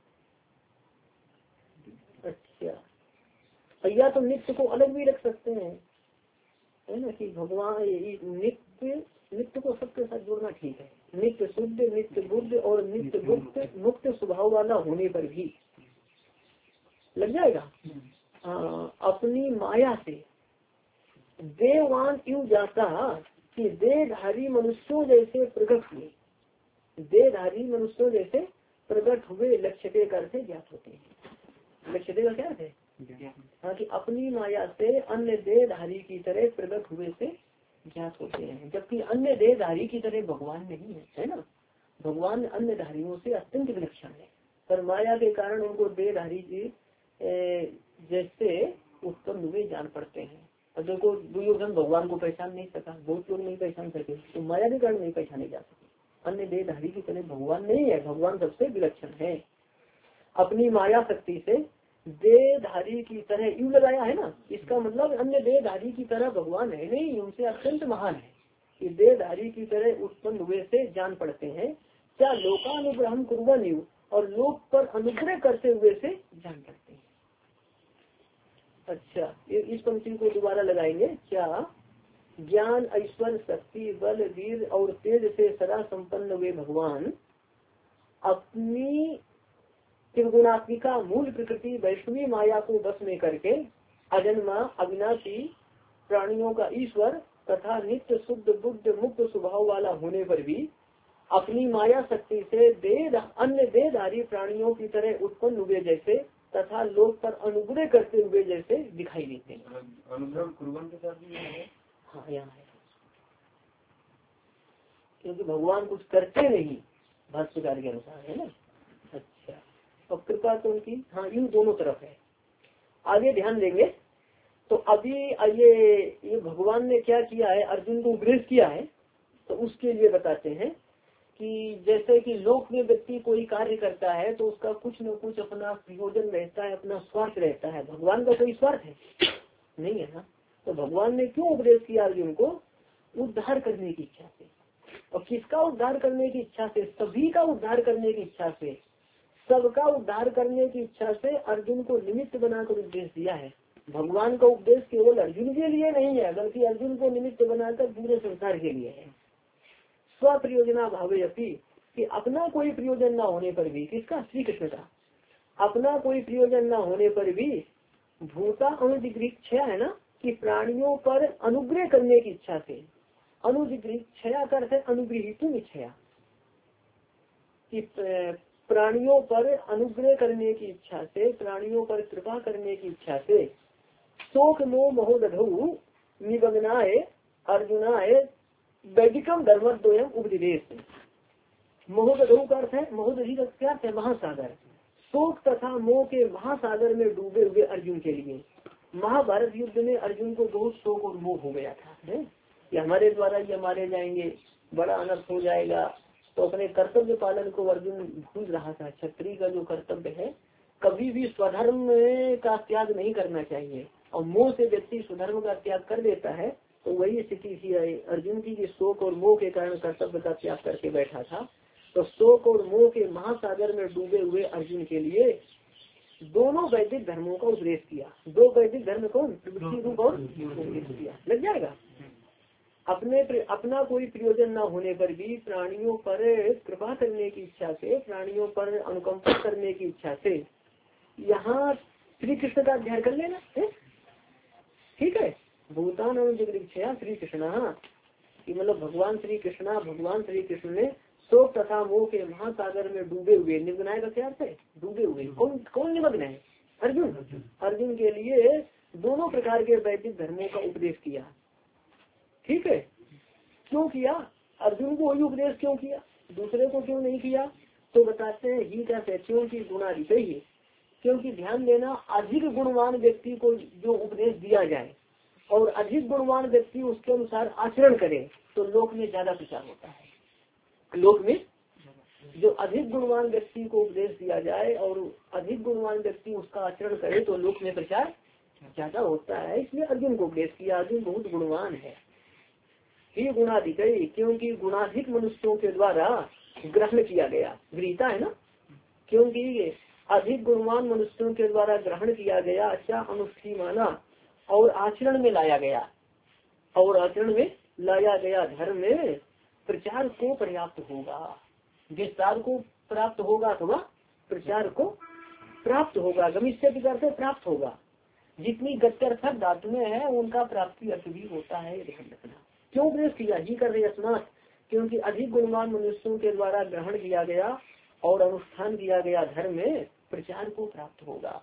अच्छा, या तो नित्य को अलग भी रख सकते हैं, है ना, कि भगवान नित्य नित्य को सबके साथ जोड़ना ठीक है। नित्य शुद्ध नित्य बुद्ध और नित्य मुक्त मुक्त स्वभाव वाला होने पर भी लग जाएगा। हाँ, अपनी माया से देवान यूं जाता कि देहधारी मनुष्यों जैसे प्रकट हुए, देहधारी मनुष्यों जैसे प्रकट हुए लक्ष्य के कर से ज्ञात होते हैं। लक्ष्य का क्या है, हाँ, कि अपनी माया से अन्य देहधारी की तरह प्रकट हुए से ज्ञात होते हैं। जबकि अन्य देहधारी की तरह भगवान नहीं है, है ना। भगवान अन्य धारियों से अत्यंत विलक्षण है, पर माया के कारण उनको देहधारी जी जैसे उत्पन्न हुए जान पड़ते हैं। और देखो दुर्योधन भगवान को पहचान नहीं सका, बहुत लोग नहीं पहचान सके, तो माया के कारण नहीं पहचाने जा सके। अन्य देहधारी की तरह भगवान नहीं है, भगवान सबसे विलक्षण है। अपनी माया शक्ति से देहधारी की तरह यूं लगाया है ना, इसका मतलब अन्य देहधारी की तरह भगवान है नहीं, उनसे अत्यंत महान है। कि देहधारी की तरह उत्पन्न हुए से जान पड़ते हैं, क्या लोकानुग्रहम कुर्बन यू, और लोक पर अनुग्रह करते हुए से जान पड़ते हैं। अच्छा, इस पंक्ति को दोबारा लगाएंगे, क्या ज्ञान ऐश्वर्य शक्ति बल वीर और तेज से सदा संपन्न हुए भगवान अपनी त्रिगुणात्मिका मूल प्रकृति वैष्णवी माया को बस में करके अजन्मा अविनाशी प्राणियों का ईश्वर तथा नित्य शुद्ध बुद्ध मुक्त स्वभाव वाला होने पर भी अपनी माया शक्ति से देह अन्य देहधारी प्राणियों की तरह उत्पन्न हुए जैसे तथा लोक पर अनुग्रह करते हुए जैसे दिखाई देते हैं। अनुग्रह कुर्बान के साथ भी है। हाँ, यहाँ है, क्योंकि भगवान कुछ करते नहीं भाष्यकार के अनुसार, है ना। अच्छा, और कृपा तो उनकी, हाँ, इन दोनों तरफ है। आगे ध्यान देंगे तो अभी ये ये भगवान ने क्या किया है, अर्जुन को उपदेश किया है, तो उसके लिए बताते हैं कि जैसे कि लोक में व्यक्ति कोई कार्य करता है तो उसका कुछ न कुछ अपना प्रयोजन रहता है, अपना स्वार्थ रहता है। भगवान का कोई स्वार्थ है नहीं है ना। तो भगवान ने क्यों उपदेश किया अर्जुन को? उद्धार करने की इच्छा से। और किसका उद्धार करने की इच्छा से? सभी का उद्धार करने की इच्छा से, सबका उद्धार करने की इच्छा से अर्जुन को निमित्त बनाकर उपदेश दिया है। भगवान का उपदेश केवल अर्जुन के लिए नहीं है, बल्कि अर्जुन को निमित्त बनाकर पूरे संसार के लिए है। स्व प्रयोजना भावे अपी, कि अपना कोई प्रयोजन न होने पर भी, किसका? श्री कृष्ण का। अपना कोई प्रयोजन न होने पर भी भूता अनुजिगृक्षया है ना, कि प्राणियों पर अनुग्रह करने की इच्छा से। अनुजिगृक्षया का अर्थ है अनुग्रहितुम इच्छया, कि प्राणियों पर अनुग्रह करने की इच्छा से, प्राणियों पर कृपा करने की इच्छा से शोक मोह महोदधौ निबंधनाय अर्जुनाय वैदिकम धर्मद्वयम उपदेश। महोदधौ का अर्थ है, महोदधि का क्या है? महासागर। शोक तथा मोह के महासागर में डूबे हुए अर्जुन के लिए। महाभारत युद्ध में अर्जुन को बहुत शोक और मोह हो गया था है? कि हमारे द्वारा ये मारे जाएंगे, बड़ा अनर्थ हो जाएगा। तो अपने कर्तव्य पालन को अर्जुन भूल रहा था। क्षत्रिय का जो कर्तव्य है, कभी भी स्वधर्म का त्याग नहीं करना चाहिए। और मोह से व्यक्ति स्वधर्म का त्याग कर देता है तो वही स्थिति थी अर्जुन की, कि शोक और मोह के कारण कर्तव्य का त्याग करके बैठा था। तो शोक और मोह के महासागर में डूबे हुए अर्जुन के लिए दोनों वैदिक धर्मों का उपदेश किया। दो वैदिक धर्म कौन? प्रवृत्ति रूप और उपदेश किया। लग जाएगा। अपने अपना कोई प्रयोजन न होने पर भी प्राणियों पर कृपा करने की इच्छा से, प्राणियों पर अनुकंपा करने की इच्छा से। यहाँ श्री कृष्ण का अध्ययन कर लेना है, ठीक है। भूतान अनुजिगृक्षया श्री कृष्ण, कि मतलब भगवान श्री कृष्ण भगवान श्री कृष्ण ने शोक तथा मोह के महासागर में डूबे हुए, निमग्नाय का क्या अर्थ है? डूबे हुए। कौन कौन निमग्न है? अर्जुन। अर्जुन के लिए दोनों प्रकार के वैदिक धर्मों का उपदेश किया, ठीक है। क्यों किया? अर्जुन को वही उपदेश क्यों किया, दूसरे को क्यों नहीं किया? तो बताते हैं ही का क्योंकि गुणाधिक ही, क्योंकि ध्यान देना, अधिक गुणवान व्यक्ति को जो उपदेश दिया जाए और अधिक गुणवान व्यक्ति उसके अनुसार आचरण करे तो लोक में ज्यादा प्रचार होता है। लोक में जो अधिक गुणवान व्यक्ति को उपदेश दिया जाए और अधिक गुणवान व्यक्ति उसका आचरण करे तो लोक में प्रचार ज्यादा होता है। इसलिए अर्जुन को उपदेश किया। अर्जुन बहुत गुणवान है। ही गुणाधिक, क्योंकि गुणाधिक मनुष्यों के द्वारा ग्रहण किया गया। गृहीता है ना, क्योंकि अधिक गुणवान मनुष्यों के द्वारा ग्रहण किया गया, अच्छा अनुष्ठी माना और आचरण में लाया गया, और आचरण में लाया गया धर्म में प्रचार को पर्याप्त होगा, विस्तार को प्राप्त होगा अथवा प्रचार को प्राप्त होगा। गमिष्य के अर्थ प्राप्त होगा। जितनी गत्यर्थक धातु में है उनका प्राप्ति अर्थ भी होता है, ध्यान रखना। क्यों उपदेश किया? ही कर रहे स्नात, क्योंकि अधिक गुणवान मनुष्यों के द्वारा ग्रहण किया गया और अनुष्ठान किया गया धर्म में प्रचार को प्राप्त होगा,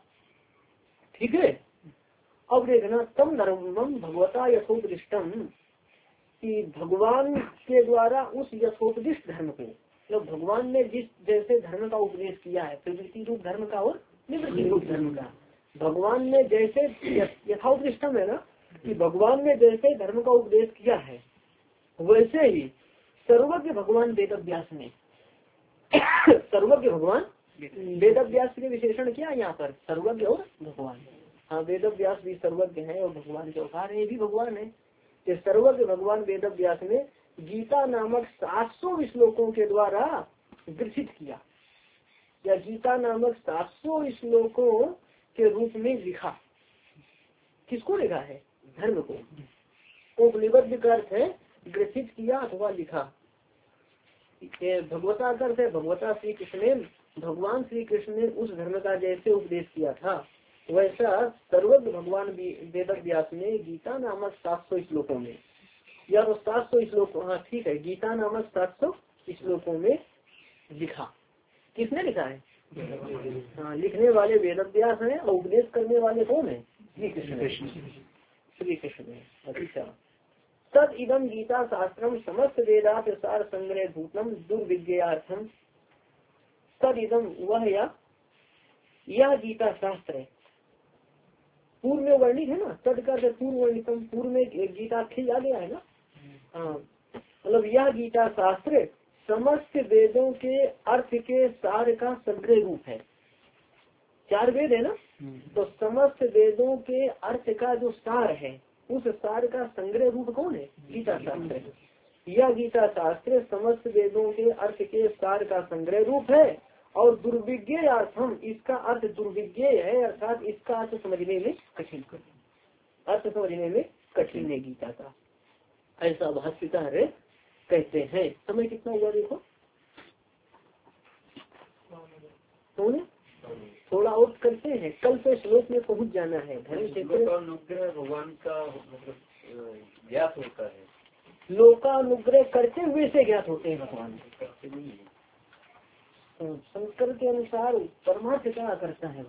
ठीक है। अब देखना, तम धर्मम भगवता यथोपदिष्टम, कि भगवान के द्वारा उस यथोपदिष्ट धर्म को, मतलब तो भगवान ने जिस जैसे धर्म का उपदेश किया है, प्रवृत्ति रूप धर्म का और निवृत्ति रूप धर्म का, भगवान ने जैसे यथोपदिष्टम है ना, कि भगवान ने जैसे धर्म का उपदेश किया है वैसे ही सर्वज्ञ भगवान वेद व्यास ने सर्वज्ञ भगवान वेद व्यास के विशेषण क्या है यहाँ पर? सर्वज्ञ और भगवान। हाँ, वेद व्यास भी सर्वज्ञ है और भगवान के अवतार है, भी भगवान है। कि सर्वज्ञ भगवान वेद व्यास ने गीता नामक सात सौ श्लोकों के द्वारा ग्रसित किया, या गीता नामक सात सौ श्लोकों के रूप में लिखा। किसको लिखा है? धर्म को। उपनिबद्ध का अर्थ है ग्रसित किया अथवा लिखा। भगवता का अर्थ है भगवता श्री कृष्ण ने, भगवान श्री कृष्ण ने उस धर्म का जैसे उपदेश किया था वैसा सर्वज्ञ भगवान वेद व्यास ने गीता नामक सात सौ श्लोकों में, या तो सात सौ श्लोकों, हाँ ठीक है, गीता नामक सात सौ श्लोकों में लिखा। किसने लिखा है? हाँ, लिखने वाले वेद व्यास है और उपदेश करने वाले कौन है? श्री कृष्ण। श्री कृष्ण है। अच्छा, तद इदम गीता शास्त्रम समस्त वेदार्थ सार संग्रह भूतम दुर्विज्ञार्थम। तद इदम वह या यह गीता शास्त्र है। पूर्व में वर्णित है ना, तद का पूर्व वर्णितम, पूर्व में गीता खिल आ गया है ना। हाँ, मतलब यह गीता शास्त्र समस्त वेदों के अर्थ के सार का संग्रह रूप है। चार वेद है ना, तो समस्त वेदों के अर्थ का जो सार है उस सार का संग्रह रूप कौन है? गीता शास्त्र है। यह गीता शास्त्र समस्त वेदों के अर्थ के सार का संग्रह रूप है और दुर्विज्ञेय अर्थम, इसका अर्थ दुर्विज्ञेय है, अर्थात इसका अर्थ समझने में कठिन अर्थ समझने में कठिन है गीता का, ऐसा भाष्यकार कहते हैं। समय कितना हुआ देखो, तो थोड़ा और करते हैं, कल से श्लोक में पहुंच जाना है। धर्म क्षेत्र अनुग्रह भगवान का मतलब ज्ञात होता है, लोकानुग्रह करते हुए से ज्ञात होते हैं भगवान। शंकर के अनुसार परमार्थ का अकर्ता है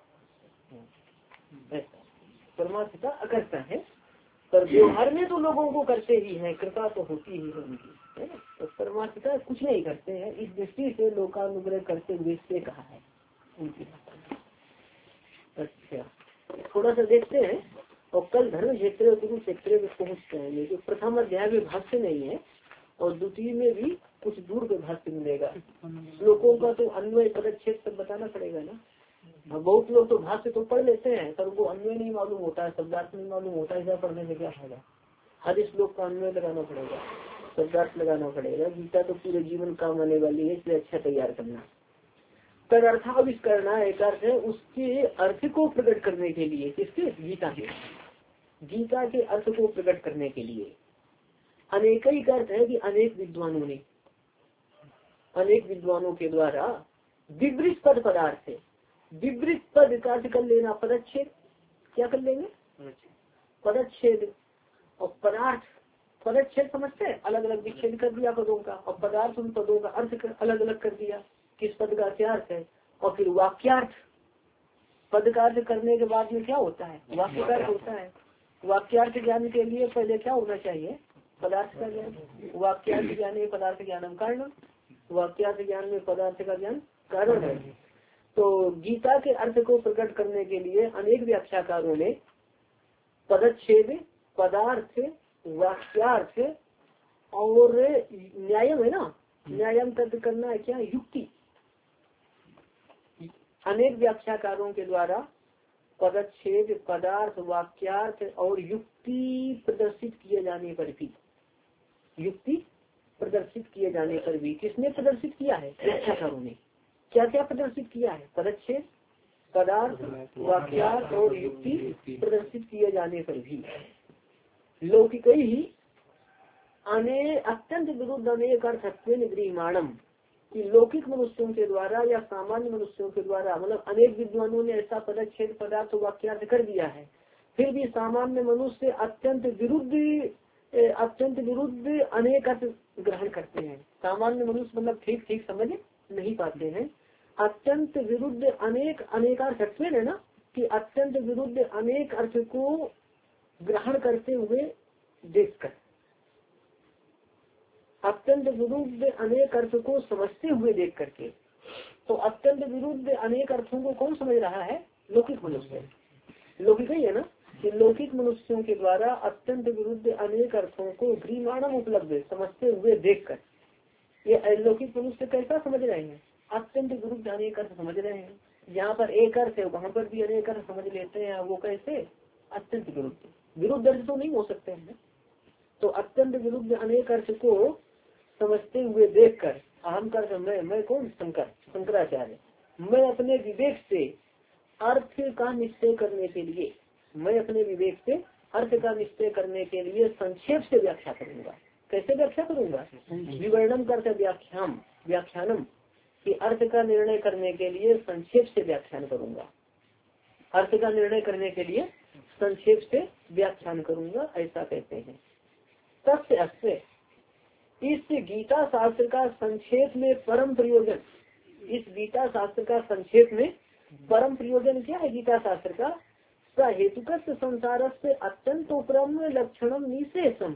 भगवान, परमार्थ का अकर्ता है, पर व्यवहार में तो लोगों को करते ही है, कृपा तो होती ही है उनकी, है ना। तो परमार्थ का कुछ नहीं करते हैं, इस दृष्टि से लोकानुग्रह करते हुए से कहा है उनकी भाषा। अच्छा, थोड़ा सा देखते हैं और कल धर्म क्षेत्र गुरु क्षेत्र में पहुँच जाएंगे। जो प्रथम अध्याय में भाष्य नहीं है और द्वितीय में भी कुछ दूर पे भाष्य मिलेगा। श्लोकों का तो अन्वय पदच्छेद सब बताना पड़ेगा ना। बहुत लोग तो भाष्य तो पढ़ लेते हैं पर उनको अन्वय नहीं मालूम होता है, शब्दार्थ नहीं मालूम होता है, ऐसा पढ़ने से क्या फायदा। हर श्लोक का अन्वय लगाना पड़ेगा, शब्दार्थ लगाना पड़ेगा। गीता तो पूरे जीवन काम आने वाली है, इसलिए अच्छा तैयार करना। तदर्थाविष्करण एक अर्थ है उसके अर्थ को प्रकट करने के लिए, किसके? गीता के, गीता के अर्थ को प्रकट करने के लिए। अनेक ही अर्थ है कि अनेक विद्वानों ने, अनेक विद्वानों के द्वारा विवृत पद पदार्थ है, विवृत पद का अर्थ कर लेना पदच्छेद, क्या कर लेंगे? पदच्छेद। और पदार्थ, पदच्छेद समझते हैं, अलग अलग विच्छेद कर दिया पदों का, और पदार्थ उन पदों का अर्थ अलग अलग कर दिया, किस पद का क्या अर्थ है। और फिर वाक्यार्थ, पद का अर्थ करने के बाद में क्या होता है? वाक्य का अर्थ होता है। वाक्यार्थ ज्ञान के लिए पहले क्या होना चाहिए? पदार्थ का ज्ञान। वाक्यार्थ ज्ञान में पदार्थ ज्ञानम कारण, वाक्यार्थ ज्ञान में पदार्थ का ज्ञान कारण है। तो गीता के अर्थ को प्रकट करने के लिए अनेक व्याख्याकारों ने पदच्छेद, पदार्थ, वाक्यार्थ और न्यायम है ना, न्यायम तर्क करना है क्या? युक्ति। अनेक व्याख्याकारों के द्वारा पदच्छेद, पदार्थ, वाक्यार्थ और युक्ति प्रदर्शित किए जाने पर भी, युक्ति प्रदर्शित किए जाने पर भी किसने प्रदर्शित किया है? व्याख्याकारों ने। क्या क्या प्रदर्शित किया है? पदच्छेद, पदार्थ, वाक्यार्थ और युक्ति प्रदर्शित किए जाने पर भी लौकिक ही अने अत्यंत विरुद्ध अनेक अर्थत्व गृहमाणम, कि लौकिक मनुष्यों के द्वारा या सामान्य मनुष्यों के द्वारा, मतलब अनेक विद्वानों ने ऐसा पदच्छेद, पदार्थ, वाक्यार्थ कर दिया है, फिर भी सामान्य मनुष्य अत्यंत विरुद्ध अत्यंत विरुद्ध अनेक अर्थ ग्रहण करते हैं। सामान्य मनुष्य मतलब ठीक ठीक समझ नहीं पाते हैं। अत्यंत विरुद्ध अनेक अनेकार्थत्व है ना, कि अत्यंत विरुद्ध अनेक अर्थ को ग्रहण करते हुए देखकर, अत्यंत विरुद्ध अनेक अर्थ को समझते हुए देख करके। तो अत्यंत विरुद्ध अनेक अर्थों को कौन समझ रहा है? लौकिक मनुष्य। लौकिक ही है ना, कि लौकिक मनुष्यों के द्वारा अत्यंत विरुद्ध अनेक अर्थों को गृहमाणम उपलब्ध समझते हुए देखकर, ये लौकिक मनुष्य कैसा समझ रहे हैं? अत्यंत विरुद्ध अनेक अर्थ समझ रहे हैं। जहाँ पर एक अर्थ है वहाँ पर भी अनेक अर्थ समझ लेते हैं। वो कैसे? अत्यंत विरुद्ध, विरुद्ध अर्थ तो नहीं हो सकते हैं। तो अत्यंत विरुद्ध अनेक अर्थ को समझते हुए देखकर, अहम कर मैं, मैं कौन? शंकर, शंकराचार्य। मैं अपने विवेक से अर्थ का निश्चय करने के लिए, मैं अपने विवेक से अर्थ का निश्चय करने के लिए संक्षेप से व्याख्या करूंगा। कैसे व्याख्या करूंगा? विवरणम करते व्याख्यान, व्याख्यानम, कि अर्थ का निर्णय करने के लिए संक्षेप से व्याख्यान करूंगा। अर्थ का निर्णय करने के लिए संक्षेप से व्याख्यान करूंगा, ऐसा कहते हैं। तस्य अस्य, इस गीता शास्त्र का संक्षेप में परम प्रयोजन, इस गीता शास्त्र का संक्षेप में परम प्रयोजन क्या है? गीता शास्त्र का हेतुकत संसार से अत्यंत उपरम लक्षणम निशेषम,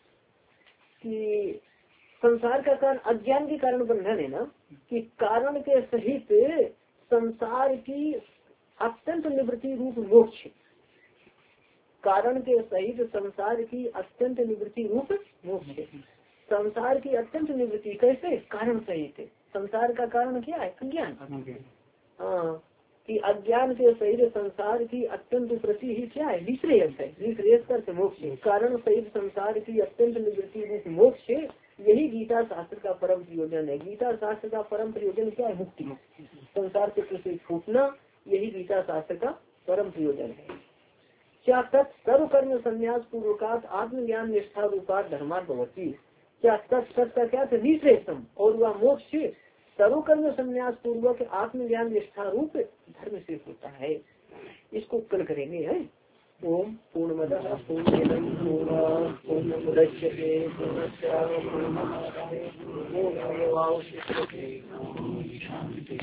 कि संसार का कारण अज्ञान के कारण बंधन है ना, कि कारण के सहित संसार की अत्यंत निवृत्ति रूप मोक्ष, कारण के सहित संसार की अत्यंत निवृत्ति रूप मोक्ष। संसार की अत्यंत निवृत्ति कैसे कारण सहित। संसार का कारण क्या है? अज्ञान। हाँ, कि अज्ञान के सहित संसार की अत्यंत प्रति ही क्या है? विश्रेयस है। विश्रेयस कर मोक्ष, कारण सहित संसार की अत्यंत निवृत्ति मोक्ष, यही गीता शास्त्र का परम प्रयोजन है। गीता शास्त्र का परम प्रयोजन क्या है? मुक्ति, संसार से प्रति छूटना, यही गीता शास्त्र का परम प्रयोजन है। क्या तत् सर्व कर्म संन्यास पूर्वकात आत्मज्ञान निष्ठा रूपात धर्मार्थ भवती। क्या तत् का क्या था? निश्रेषम, और वह मोक्ष सर्व कर्म संन्यास पूर्वक आत्मज्ञान निष्ठा रूप धर्म से होता है। इसको कल करेंगे है। ओम पूर्णमदः पूर्णमिदं पूर्णात् पूर्णमुदच्यते पूर्णस्य पूर्णमादाय पूर्णमेवावशिष्यते।